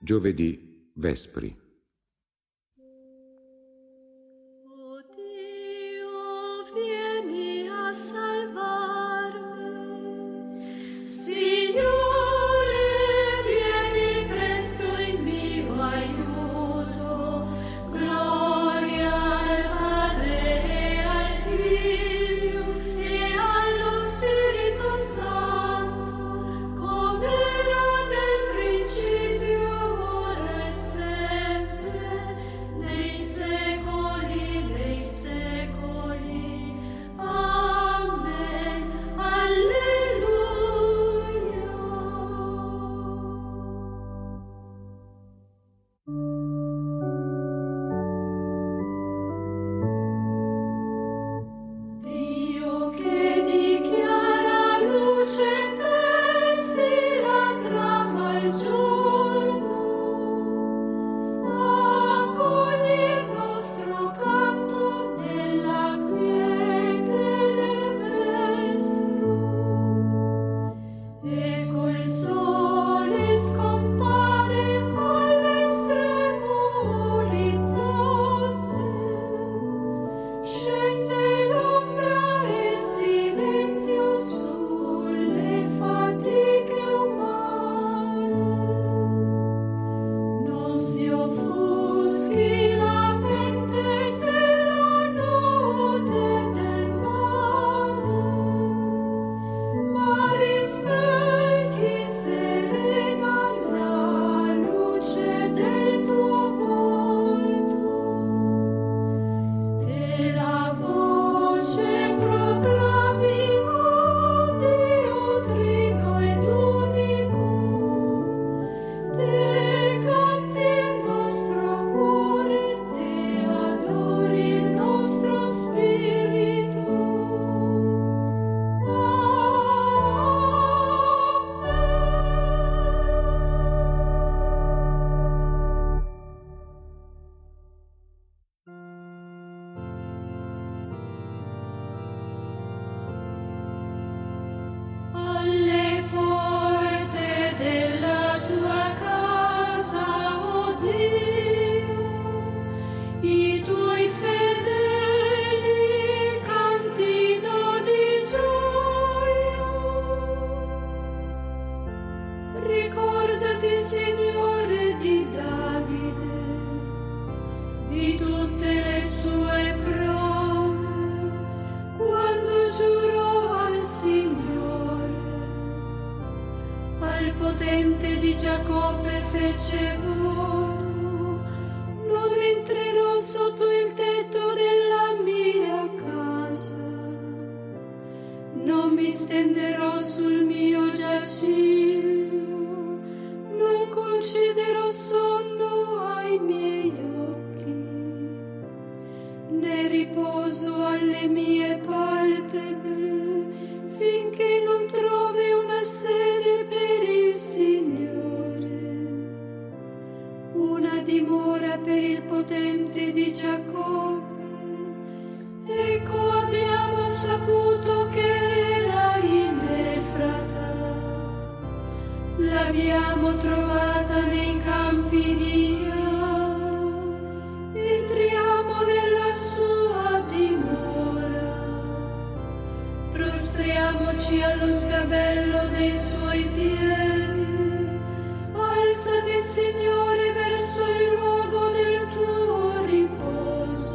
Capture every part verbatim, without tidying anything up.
Giovedì Vespri. O Dio, vieni a salvarmi. Signore, vieni presto in mio aiuto. Gloria al Padre e al Figlio e allo Spirito Santo, come era nel principio, ora e sempre, nei secoli dei secoli. Amen. Alleluia. Dio che dichiara luce in te, si la trama il giorno. Accogli il nostro canto nella quiete del vespro. Ecco il sole scompare all'estremo orizzonte. Scende l'ombra e silenzio sulle fatiche umane. Non si offuschi la mente nella notte del male, ma rispecchi serena la luce del tuo volto. Te la voce proclami, o Dio trino ed unico. Te canti il nostro cuore, te adori il nostro spirito. Alle porte della tua casa, o Dio, i tuoi fedeli cantino di gioia. Ricordati, Signore, di Davide, di tutte le sue prove, quando giurò al Signore. Al potente di Giacobbe fece voto: non entrerò sotto il tetto della mia casa, non mi stenderò sul mio giaciglio, non concederò sonno ai miei occhi, né riposo alle mie palpebre, finché non trovi una sede per il Signore, una dimora per il potente di Giacobbe. Ecco, abbiamo saputo che era in Efrata, l'abbiamo trovata nei campi di Ara. Entriamo nella sua dimora, prostriamoci allo sgabello dei suoi piedi. Alzati, Signore, verso il luogo del tuo riposo.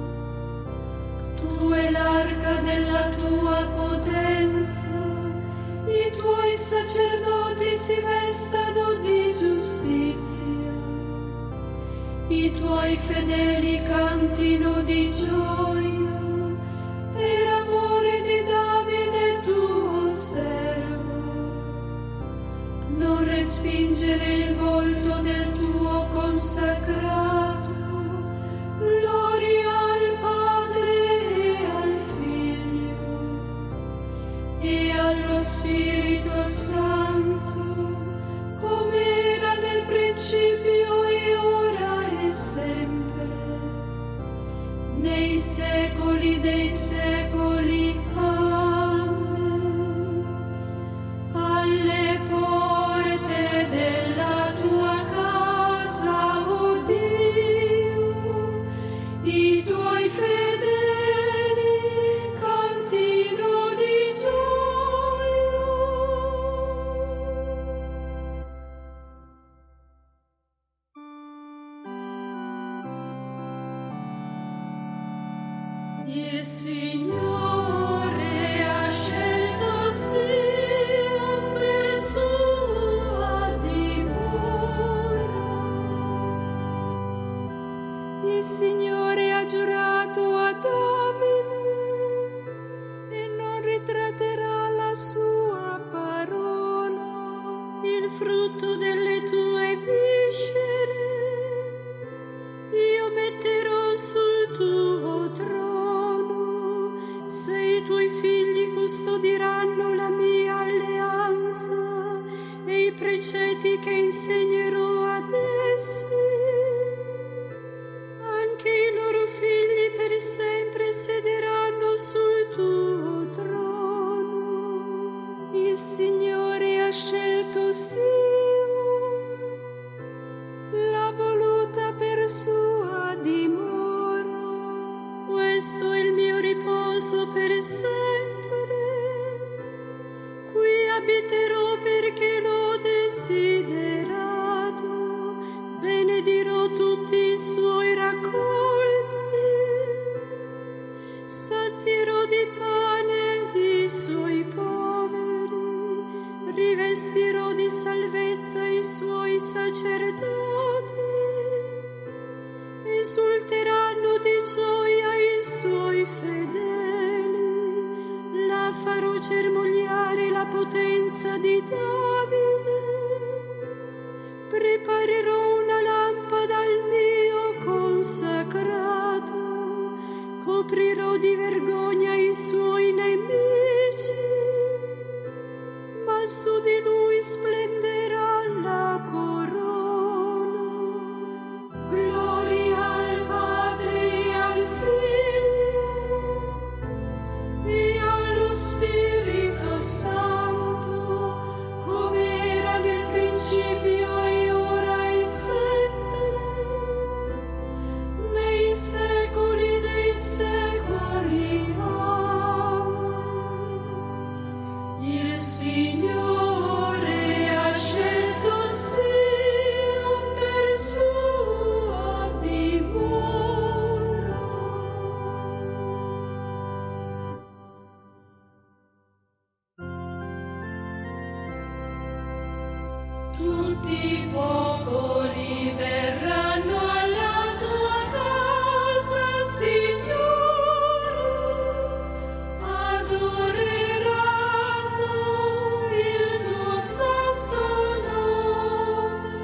Tu e l'arca della tua potenza, i tuoi sacerdoti si vestano di giustizia, i tuoi fedeli cantino di gioia per amore di Davide tuo servo. Non respingere il volto del tuo consacrato. Gloria al Padre e al Figlio e allo Spirito Santo, come era nel principio e ora e sempre, nei secoli dei secoli. Amen. Alle porte della tua casa Il Signore ha scelto Sion per sua dimora. Il Signore ha giurato a Davide e non ritratterà la sua parola. Il frutto delle tue viscere io metterò sul tuo trono, se i tuoi figli custodiranno la mia alleanza e i precetti che insegnerò ad essi. Anche i loro figli per sempre sederanno sul tuo trono. Il Signore ha scelto Sion, l'ha voluta per sua dimora. Questo è il mio riposo per sempre, qui abiterò perché l'ho desiderato. Benedirò tutti i suoi raccolti, sazierò di pane i suoi poveri, rivestirò di salvezza i suoi sacerdoti, esulteranno di gioia i suoi fedeli, la farò germogliare la potenza di Davide. Preparerò una lampada al mio consacrato, coprirò di vergogna i suoi nemici, ma su di lui splenderà la corona. Gloria al Padre e al Figlio e allo Spirito Santo, come era nel principio e ora e sempre, nei secoli dei secoli. Amen. Il Signore ha scelto Sion per sua dimora. Tutti i popoli verranno alla tua casa, Signore, adoreranno il tuo santo nome.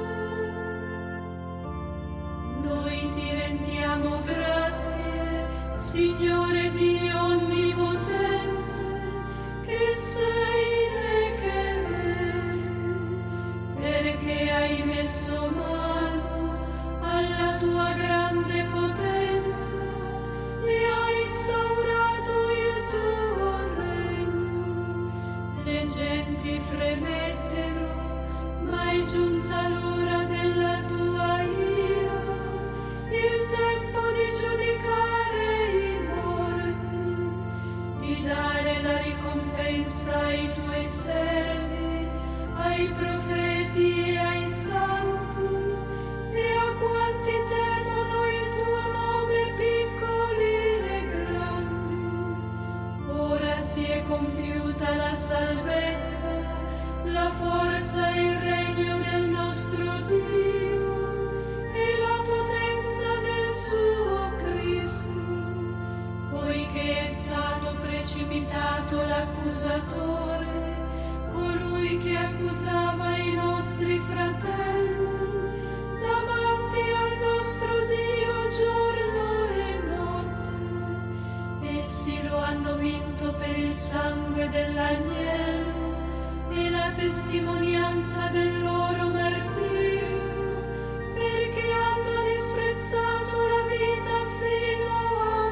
Noi ti rendiamo grazie, Signore Dio onnipotente, che sei e che eri, perché hai messo mano alla tua grande potenza e hai instaurato il tuo regno. Le genti fremettero, ma è giunta l'ora della tua ira, il tempo di giudicare i morti, di dare la ricompensa ai tuoi servi, ai profeti e ai santi, e a quanti temono il tuo nome, piccoli e grandi. Ora si è compiuta la salvezza, la forza e il regno del nostro Dio e la potenza del suo Cristo, poiché è stato precipitato l'accusatore, colui che accusava i nostri fratelli, davanti al nostro Dio giorno e notte. Essi lo hanno vinto per il sangue dell'agnello e la testimonianza del loro martirio, perché hanno disprezzato la vita fino a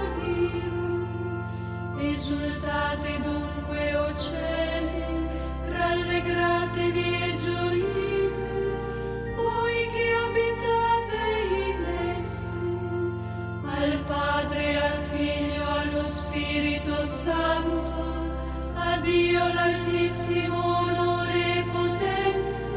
morire. Esultate dunque, o cieli, rallegratevi e gioite, voi che abitate in essi. Al Padre, al Figlio, allo Spirito Santo, a Dio l'Altissimo onore e potenza,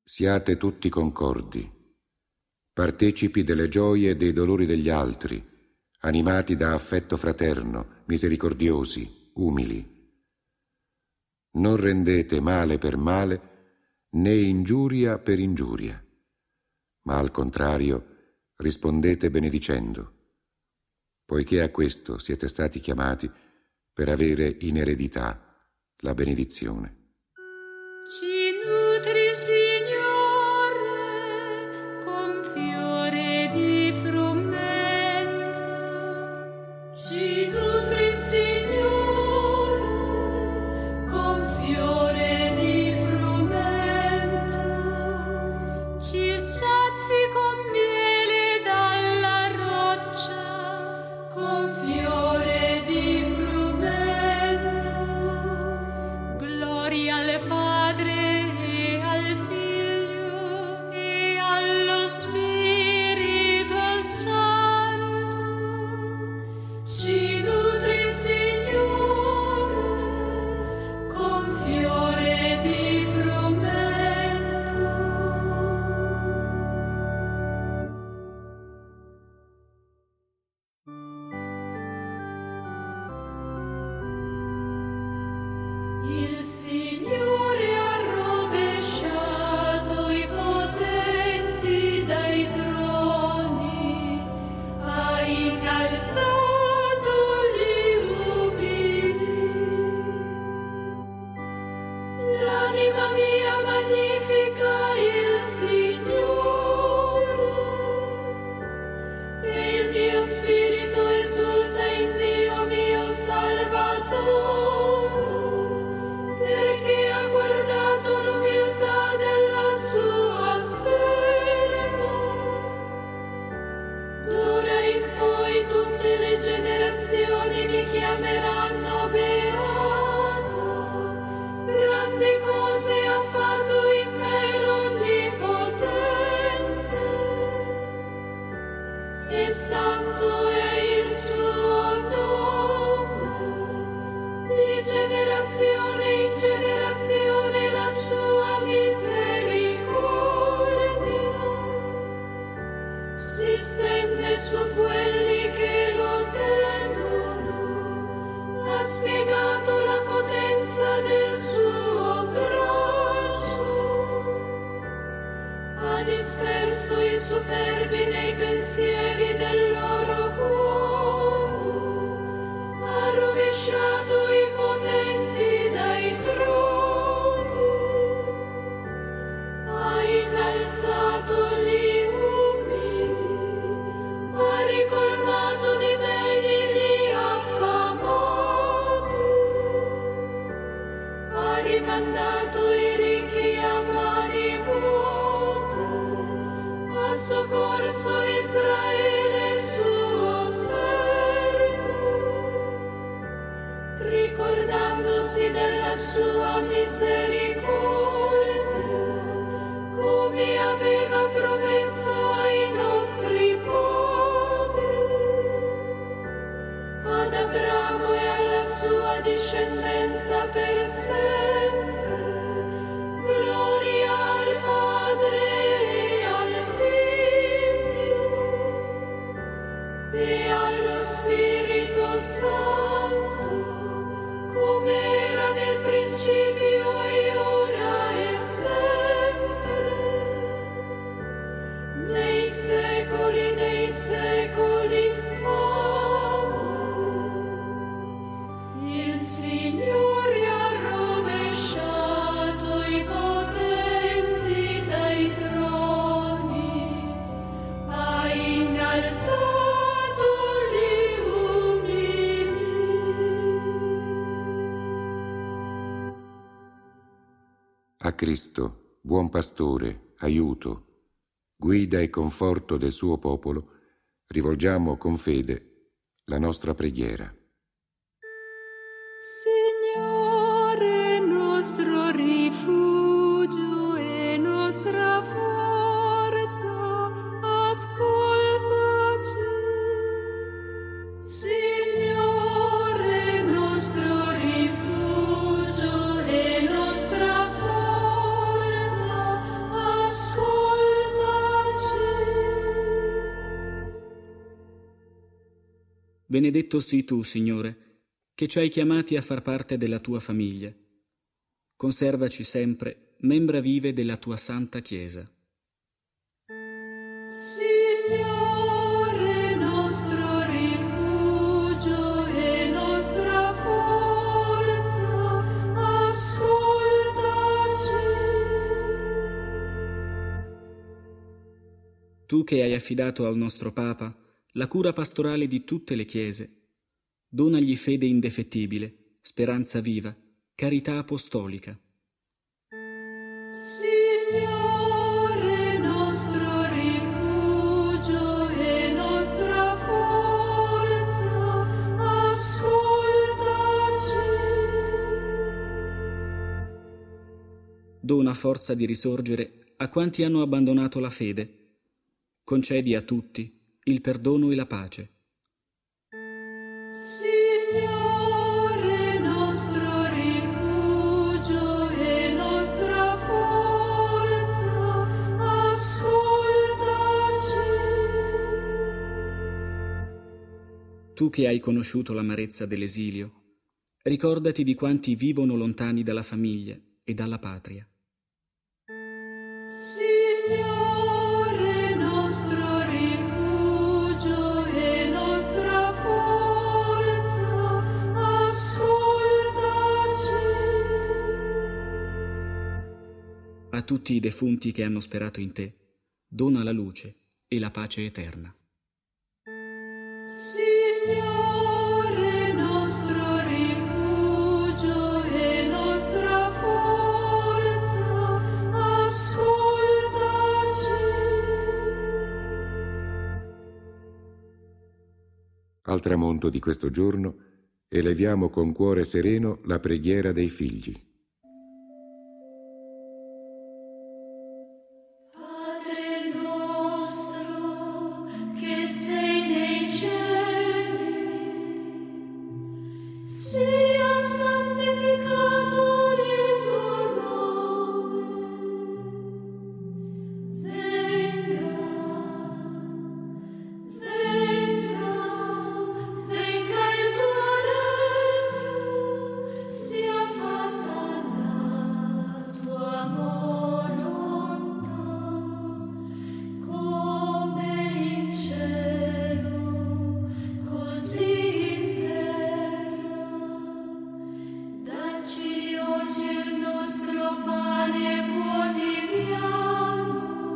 Siate tutti concordi, partecipi delle gioie e dei dolori degli altri, animati da affetto fraterno, misericordiosi, umili. Non rendete male per male, né ingiuria per ingiuria, ma al contrario rispondete benedicendo, poiché a questo siete stati chiamati per avere in eredità la benedizione. Ci nutri, Signore, con fiore di frumento. Ci nutri, Signore, con fiore di frumento. Ci sazi con miele dalla roccia, con fiore di frumento. Gloria al Padre e al Figlio e allo Spirito Santo. Ci nutri, Signore, con fiore di frumento. Il Signore ha rovesciato i potenti dai troni, ha innalzato gli umili. L'anima mia magnifica il Signore, e il mio spirito esulta in Dio mio Salvatore, perché ha guardato l'umiltà della sua serva. D'ora in poi tutte le generazioni mi chiameranno beata. Grandi cose ha fatto in me l'Onnipotente, e santo è il suo nome. Di generazione in generazione la sua misericordia si stende su quelli che lo temono. Ha spiegato la potenza del suo braccio, ha disperso i superbi nei pensieri del loro cuore, ha rovesciato i potenti dai troni, ha innalzato gli umili, ha ricolmato di beni gli affamati, ha rimandato i ricchi a mani vuote, ha soccorso Israele suo servo, ricordandosi della sua misericordia, come aveva promesso ai nostri padri, ad Abramo e alla sua discendenza per sempre. Gloria al Padre e al Figlio e allo Spirito Santo, come era nel principio e ora e sempre, nei secoli dei secoli. Amen. Il Signore ha rovesciato i potenti dai troni, ha innalzato gli umili. A Cristo, buon pastore, aiuto, guida e conforto del suo popolo, rivolgiamo con fede la nostra preghiera. Signore, nostro rifugio e nostra forza, ascoltaci. Signore, nostro rifugio e nostra forza, benedetto sii tu, Signore, che ci hai chiamati a far parte della tua famiglia. Conservaci sempre membra vive della tua santa Chiesa. Signore nostro rifugio e nostra forza, ascoltaci. Tu che hai affidato al nostro Papa la cura pastorale di tutte le chiese, donagli fede indefettibile, speranza viva, carità apostolica. Signore nostro rifugio e nostra forza, ascoltaci. Dona forza di risorgere a quanti hanno abbandonato la fede. Concedi a tutti il perdono e la pace. Signore nostro rifugio e nostra forza, ascoltaci. Tu che hai conosciuto l'amarezza dell'esilio, ricordati di quanti vivono lontani dalla famiglia e dalla patria. Signore nostro rifugio e nostra forza, ascoltaci. A tutti i defunti che hanno sperato in te, dona la luce e la pace eterna. Signore nostro rifugio e nostra forza, ascoltaci. Al tramonto di questo giorno eleviamo con cuore sereno la preghiera dei figli. Padre nostro che sei nei cieli, sia santificato il tuo nome, venga, venga, venga il tuo regno, sia fatta la tua volontà, come in cielo, così in terra. Dacci oggi il nostro pane quotidiano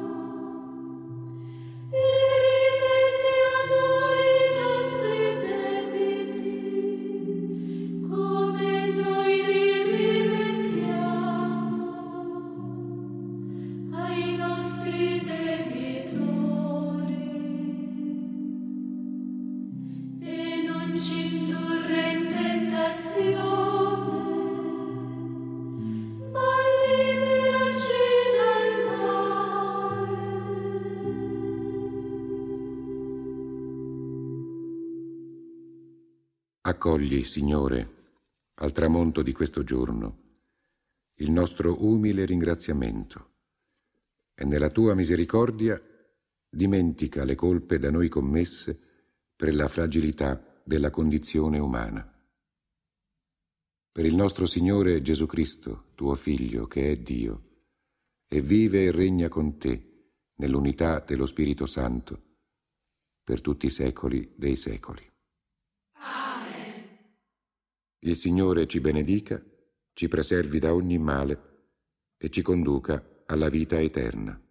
e rimetti a noi i nostri debiti, come noi li rimettiamo ai nostri debitori. E non ci indurre in tentazione, ma liberaci dal male. Accogli, Signore, al tramonto di questo giorno, il nostro umile ringraziamento e nella tua misericordia dimentica le colpe da noi commesse per la fragilità della condizione umana. Per il nostro Signore Gesù Cristo, tuo Figlio, che è Dio, e vive e regna con te nell'unità dello Spirito Santo, per tutti i secoli dei secoli. Amen. Il Signore ci benedica, ci preservi da ogni male e ci conduca alla vita eterna.